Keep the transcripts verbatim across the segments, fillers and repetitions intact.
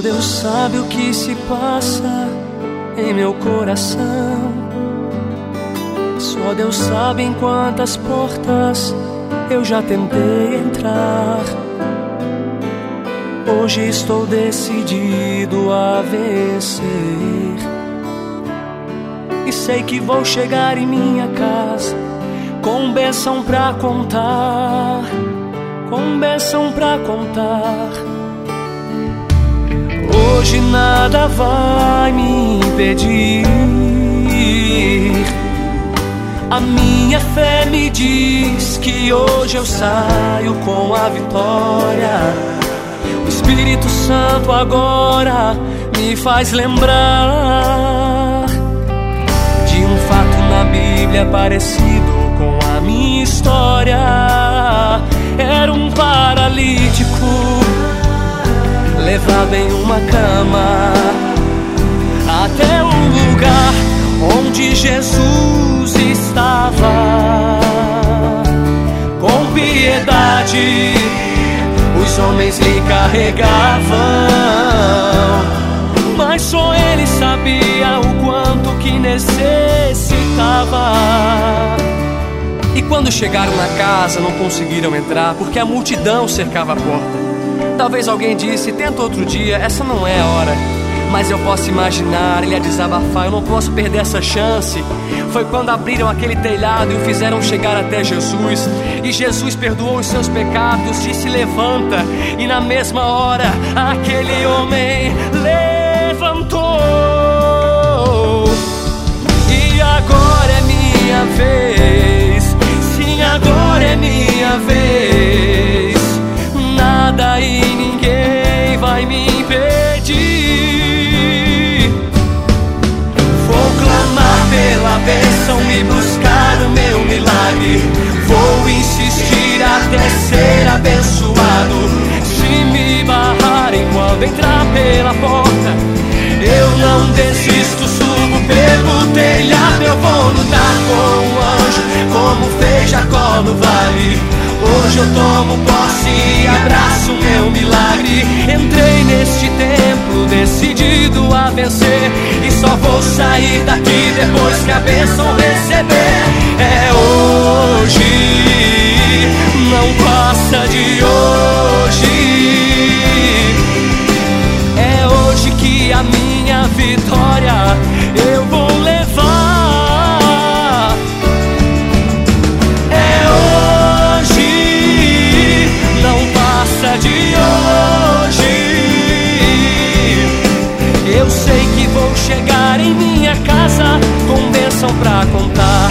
Deus sabe o que se passa em meu coração. Só Deus sabe em quantas portas eu já tentei entrar. Hoje estou decidido a vencer, e sei que vou chegar em minha casa com bênção pra contar, com bênção pra contar. Hoje nada vai me impedir. A minha fé me diz que hoje eu saio com a vitória. O Espírito Santo agora me faz lembrar de um fato na Bíblia parecido com a minha história. Era um paralítico levado em uma cama até o lugar onde Jesus estava. Com piedade os homens lhe carregavam, mas só ele sabia o quanto que necessitava. E quando chegaram na casa não conseguiram entrar porque a multidão cercava a porta. Talvez alguém disse: tenta outro dia, essa não é a hora. Mas eu posso imaginar ele a desabafar: eu não posso perder essa chance. Foi quando abriram aquele telhado e o fizeram chegar até Jesus. E Jesus perdoou os seus pecados, disse: levanta. E na mesma hora aquele homem levantou. E agora é minha vez, sim, agora é minha vez. Nada e ninguém vai me impedir. Vou clamar pela bênção e buscar o meu milagre. Vou insistir até ser abençoado. Se me barrarem quando entrar pela porta, eu não desisto, subo pelo telhado. Eu vou lutar com o anjo, como fez Jacó no vale. Hoje eu tomo posse e abraço meu milagre. Entrei neste templo decidido a vencer, e só vou sair daqui depois que a bênção receber. É hoje, não passa de hoje. É hoje que a minha vitória eu vou levar. De hoje eu sei que vou chegar em minha casa com bênção pra contar.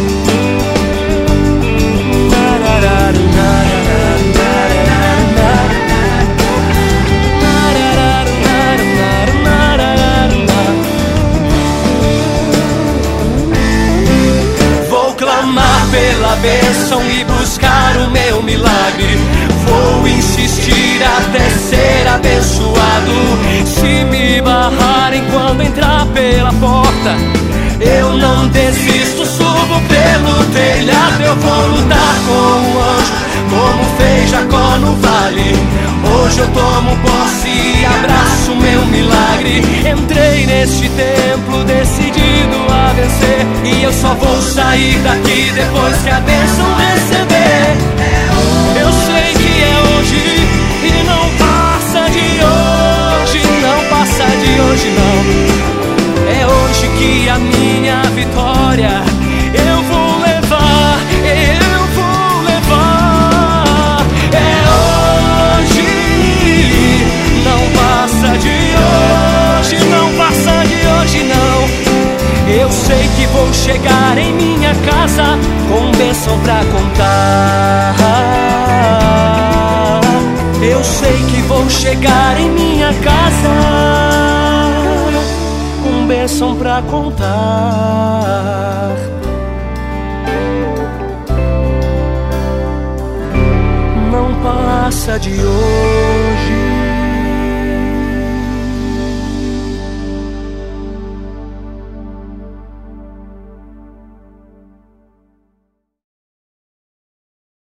Vou clamar pela bênção e buscar o meu milagre. Vou insistir até ser abençoado. Se me barrarem quando entrar pela porta, eu não desisto, subo pelo telhado. Eu vou lutar com o anjo, como fez Jacó no vale. Hoje eu tomo posse e abraço meu milagre. Entrei neste templo decidido a vencer, e eu só vou sair daqui depois que a bênção receber. Eu sei que é hoje e não passa de hoje, não passa de hoje não. É hoje que a minha vitória eu vou levar, eu vou levar. É hoje, não passa de hoje, não passa de hoje não. Eu sei que vou chegar em minha casa com bênção pra contar. Eu sei que vou chegar em minha casa com bênção pra contar. Não passa de hoje.